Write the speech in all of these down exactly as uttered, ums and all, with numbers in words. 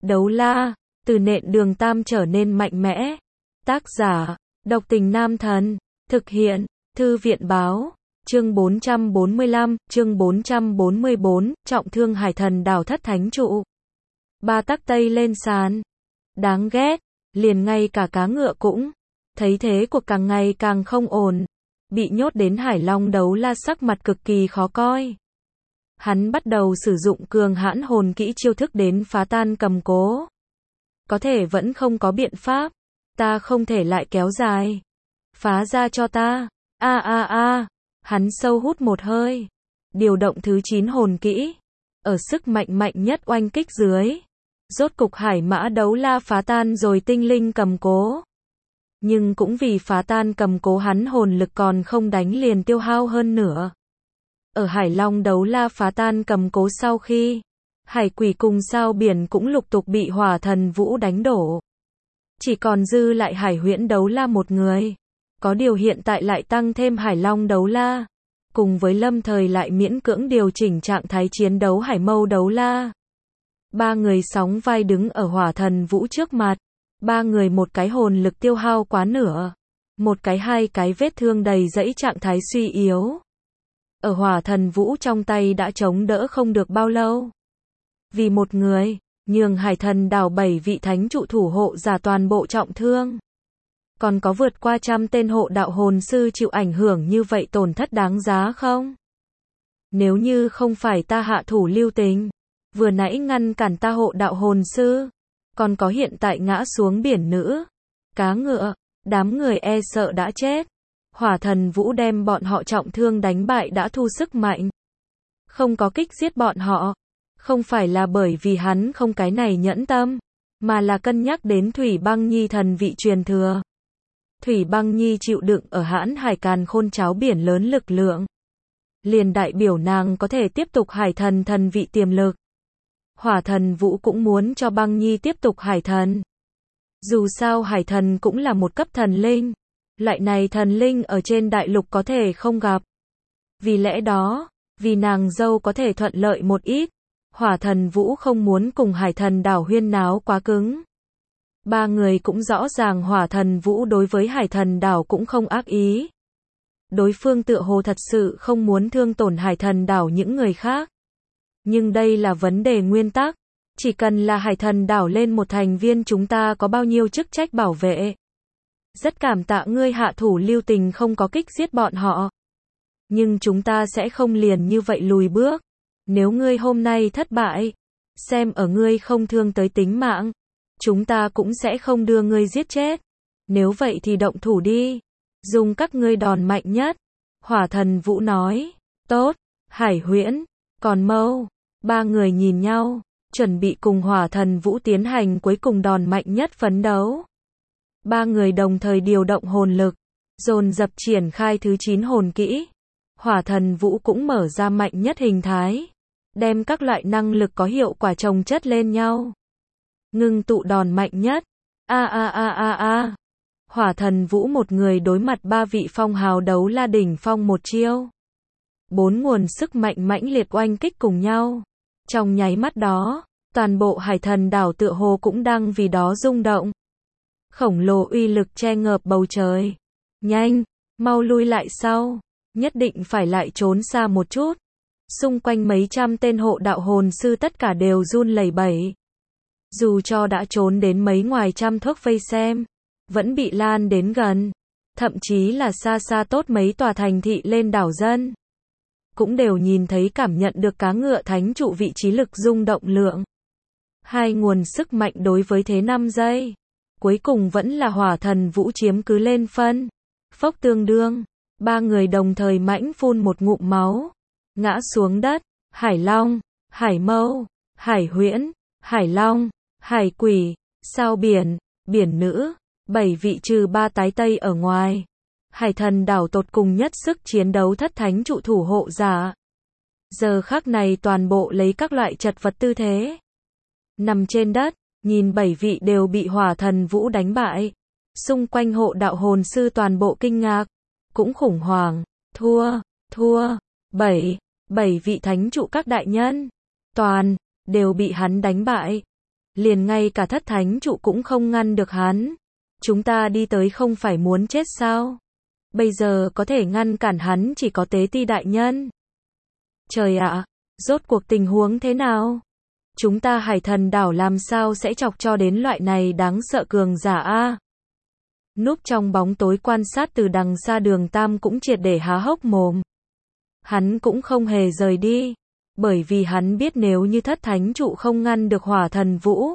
Đấu la, từ nện đường tam trở nên mạnh mẽ. Tác giả, độc tình nam thần. Thực hiện, thư viện báo. Chương bốn trăm bốn mươi lăm, chương bốn trăm bốn mươi bốn, trọng thương hải thần đảo thất thánh trụ. Ba tắc tây lên sàn. Đáng ghét, liền ngay cả cá ngựa cũng thấy thế cuộc càng ngày càng không ổn. Bị nhốt đến Hải Long đấu la sắc mặt cực kỳ khó coi. Hắn bắt đầu sử dụng cường hãn hồn kỹ chiêu thức đến phá tan cầm cố. Có thể vẫn không có biện pháp. Ta không thể lại kéo dài. Phá ra cho ta. A a a. Hắn sâu hút một hơi. Điều động thứ chín hồn kỹ. Ở sức mạnh mạnh nhất oanh kích dưới. Rốt cục hải mã đấu la phá tan rồi tinh linh cầm cố. Nhưng cũng vì phá tan cầm cố hắn hồn lực còn không đánh liền tiêu hao hơn nữa. Ở Hải Long đấu la phá tan cầm cố sau khi, hải quỷ cùng sao biển cũng lục tục bị hỏa thần vũ đánh đổ. Chỉ còn dư lại hải huyễn đấu la một người. Có điều hiện tại lại tăng thêm Hải Long đấu la. Cùng với lâm thời lại miễn cưỡng điều chỉnh trạng thái chiến đấu hải mâu đấu la. Ba người sóng vai đứng ở hỏa thần vũ trước mặt. Ba người một cái hồn lực tiêu hao quá nửa. Một cái hai cái vết thương đầy dẫy trạng thái suy yếu. Ở hỏa thần vũ trong tay đã chống đỡ không được bao lâu. Vì một người, nhường hải thần đảo bảy vị thánh trụ thủ hộ giả toàn bộ trọng thương. Còn có vượt qua trăm tên hộ đạo hồn sư chịu ảnh hưởng như vậy tổn thất đáng giá không? Nếu như không phải ta hạ thủ lưu tình, vừa nãy ngăn cản ta hộ đạo hồn sư, còn có hiện tại ngã xuống biển nữ, cá ngựa, đám người e sợ đã chết. Hỏa thần vũ đem bọn họ trọng thương đánh bại đã thu sức mạnh. Không có kích giết bọn họ. Không phải là bởi vì hắn không cái này nhẫn tâm, mà là cân nhắc đến Thủy Băng Nhi thần vị truyền thừa. Thủy Băng Nhi chịu đựng ở hãn hải càn khôn cháo biển lớn lực lượng. Liền đại biểu nàng có thể tiếp tục hải thần thần vị tiềm lực. Hỏa thần vũ cũng muốn cho Băng Nhi tiếp tục hải thần. Dù sao hải thần cũng là một cấp thần linh. Loại này thần linh ở trên đại lục có thể không gặp. Vì lẽ đó, vì nàng dâu có thể thuận lợi một ít, hỏa thần vũ không muốn cùng hải thần đảo huyên náo quá cứng. Ba người cũng rõ ràng hỏa thần vũ đối với hải thần đảo cũng không ác ý. Đối phương tựa hồ thật sự không muốn thương tổn hải thần đảo những người khác. Nhưng đây là vấn đề nguyên tắc. Chỉ cần là hải thần đảo lên một thành viên chúng ta có bao nhiêu chức trách bảo vệ. Rất cảm tạ ngươi hạ thủ lưu tình không có kích giết bọn họ. Nhưng chúng ta sẽ không liền như vậy lùi bước. Nếu ngươi hôm nay thất bại, xem ở ngươi không thương tới tính mạng, chúng ta cũng sẽ không đưa ngươi giết chết. Nếu vậy thì động thủ đi. Dùng các ngươi đòn mạnh nhất. Hỏa thần vũ nói. Tốt, hải huyễn, còn mâu. Ba người nhìn nhau, chuẩn bị cùng hỏa thần vũ tiến hành cuối cùng đòn mạnh nhất phấn đấu. Ba người đồng thời điều động hồn lực, dồn dập triển khai thứ chín hồn kỹ. Hỏa thần vũ cũng mở ra mạnh nhất hình thái, đem các loại năng lực có hiệu quả chồng chất lên nhau. Ngưng tụ đòn mạnh nhất. A a a a a. Hỏa thần vũ một người đối mặt ba vị phong hào đấu la đỉnh phong một chiêu. Bốn nguồn sức mạnh mãnh liệt oanh kích cùng nhau. Trong nháy mắt đó, toàn bộ hải thần đảo tựa hồ cũng đang vì đó rung động. Khổng lồ uy lực che ngợp bầu trời. Nhanh, mau lui lại sau. Nhất định phải lại trốn xa một chút. Xung quanh mấy trăm tên hộ đạo hồn sư tất cả đều run lẩy bẩy. Dù cho đã trốn đến mấy ngoài trăm thước vây xem, vẫn bị lan đến gần. Thậm chí là xa xa tốt mấy tòa thành thị lên đảo dân. Cũng đều nhìn thấy cảm nhận được cá ngựa thánh trụ vị trí lực rung động lượng. Hai nguồn sức mạnh đối với thế năm giây. Cuối cùng vẫn là hỏa thần vũ chiếm cứ lên phân. Phốc tương đương. Ba người đồng thời mãnh phun một ngụm máu. Ngã xuống đất. Hải Long, Hải Mâu, Hải Huyễn, Hải Long, Hải Quỷ, Sao Biển, Biển Nữ. Bảy vị trừ ba tái tây ở ngoài. Hải thần đảo tột cùng nhất sức chiến đấu thất thánh trụ thủ hộ giả. Giờ khắc này toàn bộ lấy các loại chật vật tư thế. Nằm trên đất, nhìn bảy vị đều bị hỏa thần vũ đánh bại. Xung quanh hộ đạo hồn sư toàn bộ kinh ngạc. Cũng khủng hoảng. Thua, thua, bảy, bảy vị thánh trụ các đại nhân. Toàn, đều bị hắn đánh bại. liền ngay cả thất thánh trụ cũng không ngăn được hắn. Chúng ta đi tới không phải muốn chết sao? Bây giờ có thể ngăn cản hắn chỉ có Tế Ti đại nhân. Trời ạ, rốt cuộc tình huống thế nào? Chúng ta Hải Thần đảo làm sao sẽ chọc cho đến loại này đáng sợ cường giả a? Núp trong bóng tối quan sát từ đằng xa Đường Tam cũng triệt để há hốc mồm. Hắn cũng không hề rời đi, bởi vì hắn biết nếu như thất thánh trụ không ngăn được Hỏa Thần Vũ,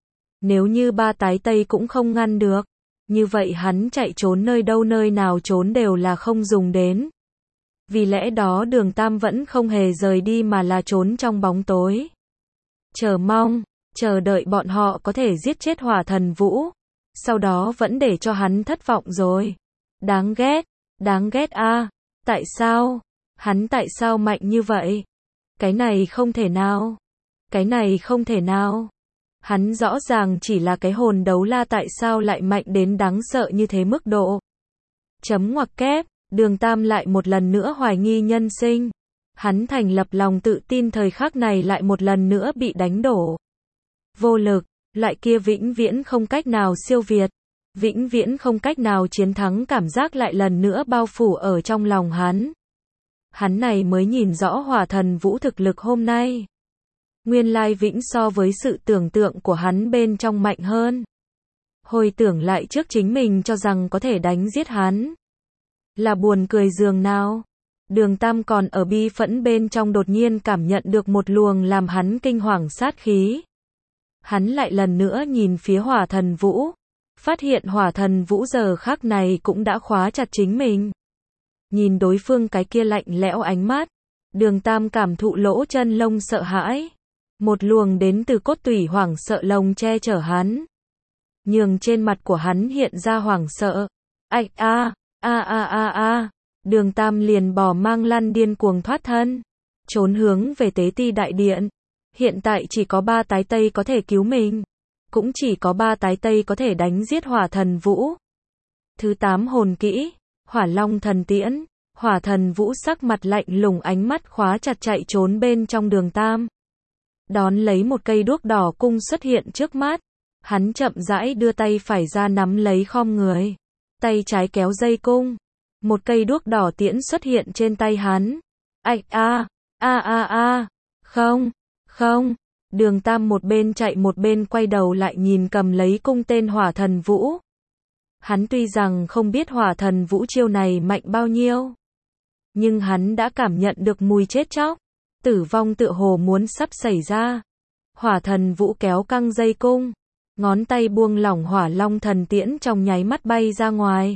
nếu như ba tái tây cũng không ngăn được, như vậy hắn chạy trốn nơi đâu nơi nào trốn đều là không dùng đến. Vì lẽ đó Đường Tam vẫn không hề rời đi mà là trốn trong bóng tối. Chờ mong, chờ đợi bọn họ có thể giết chết Hỏa Thần Vũ. Sau đó vẫn để cho hắn thất vọng rồi. Đáng ghét, đáng ghét a. Tại sao? Hắn tại sao mạnh như vậy? Cái này không thể nào. Cái này không thể nào. Hắn rõ ràng chỉ là cái hồn đấu la tại sao lại mạnh đến đáng sợ như thế mức độ. Chấm ngoặc kép, Đường Tam lại một lần nữa hoài nghi nhân sinh. Hắn thành lập lòng tự tin thời khắc này lại một lần nữa bị đánh đổ. Vô lực, loại kia vĩnh viễn không cách nào siêu việt, vĩnh viễn không cách nào chiến thắng cảm giác lại lần nữa bao phủ ở trong lòng hắn. Hắn này mới nhìn rõ Hỏa Thần Vũ thực lực hôm nay. Nguyên lai vĩnh so với sự tưởng tượng của hắn bên trong mạnh hơn. Hồi tưởng lại trước chính mình cho rằng có thể đánh giết hắn. Là buồn cười giường nào. Đường Tam còn ở bi phẫn bên trong đột nhiên cảm nhận được một luồng làm hắn kinh hoàng sát khí. Hắn lại lần nữa nhìn phía Hỏa Thần Vũ. Phát hiện Hỏa Thần Vũ giờ khắc này cũng đã khóa chặt chính mình. Nhìn đối phương cái kia lạnh lẽo ánh mắt. Đường Tam cảm thụ lỗ chân lông sợ hãi. Một luồng đến từ cốt tủy hoảng sợ lồng che chở hắn. Nhường trên mặt của hắn hiện ra hoảng sợ. Ảch a, a a a a. Đường Tam liền bỏ mang lăn điên cuồng thoát thân. Trốn hướng về Tế Ti đại điện. Hiện tại chỉ có ba tái tây có thể cứu mình. Cũng chỉ có ba tái tây có thể đánh giết Hỏa Thần Vũ. Thứ tám hồn kỹ, Hỏa Long Thần Tiễn. Hỏa Thần Vũ sắc mặt lạnh lùng ánh mắt khóa chặt chạy trốn bên trong Đường Tam. Đón lấy một cây đuốc đỏ cung xuất hiện trước mắt. Hắn chậm rãi đưa tay phải ra nắm lấy khom người. Tay trái kéo dây cung. Một cây đuốc đỏ tiễn xuất hiện trên tay hắn. Ảch a, a a a, không, không. Đường Tam một bên chạy một bên quay đầu lại nhìn cầm lấy cung tên Hỏa Thần Vũ. Hắn tuy rằng không biết Hỏa Thần Vũ chiêu này mạnh bao nhiêu, nhưng hắn đã cảm nhận được mùi chết chóc. Tử vong tựa hồ muốn sắp xảy ra. Hỏa Thần Vũ kéo căng dây cung. Ngón tay buông lỏng Hỏa Long Thần Tiễn trong nháy mắt bay ra ngoài.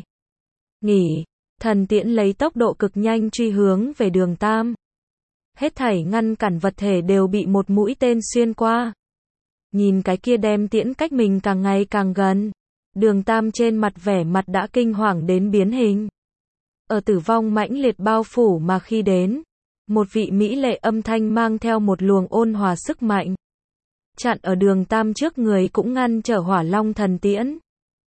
Nghỉ. Thần tiễn lấy tốc độ cực nhanh truy hướng về Đường Tam. Hết thảy ngăn cản vật thể đều bị một mũi tên xuyên qua. Nhìn cái kia đem tiễn cách mình càng ngày càng gần. Đường Tam trên mặt vẻ mặt đã kinh hoàng đến biến hình. Ở tử vong mãnh liệt bao phủ mà khi đến. Một vị mỹ lệ âm thanh mang theo một luồng ôn hòa sức mạnh. Chặn ở Đường Tam trước người cũng ngăn trở Hỏa Long Thần Tiễn.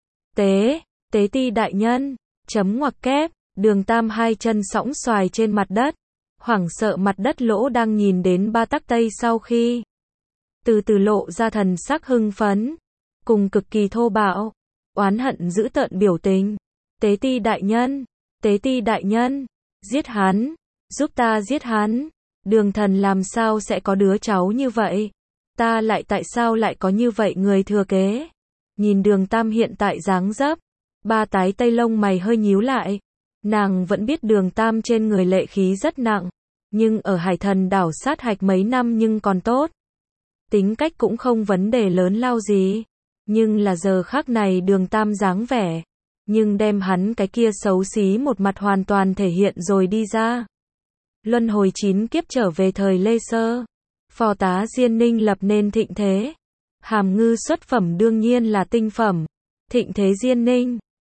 Tế, Tế Ti đại nhân, chấm ngoặc kép. Đường Tam hai chân sõng xoài trên mặt đất. Hoảng sợ mặt đất lỗ đang nhìn đến ba tắc tây sau khi. Từ từ lộ ra thần sắc hưng phấn. Cùng cực kỳ thô bạo. Oán hận giữ tợn biểu tình. Tế Ti đại nhân. Tế Ti đại nhân. Giết hắn. Giúp ta giết hắn. Đường thần làm sao sẽ có đứa cháu như vậy? Ta lại tại sao lại có như vậy người thừa kế? Nhìn Đường Tam hiện tại dáng dấp. Ba tái tây lông mày hơi nhíu lại. Nàng vẫn biết Đường Tam trên người lệ khí rất nặng, nhưng ở Hải Thần đảo sát hạch mấy năm nhưng còn tốt. Tính cách cũng không vấn đề lớn lao gì, nhưng là giờ khắc này Đường Tam dáng vẻ, nhưng đem hắn cái kia xấu xí một mặt hoàn toàn thể hiện rồi đi ra. Luân hồi chín kiếp trở về thời Lê Sơ, phò tá Diên Ninh lập nên thịnh thế. Hàm Ngư xuất phẩm đương nhiên là tinh phẩm, thịnh thế Diên Ninh.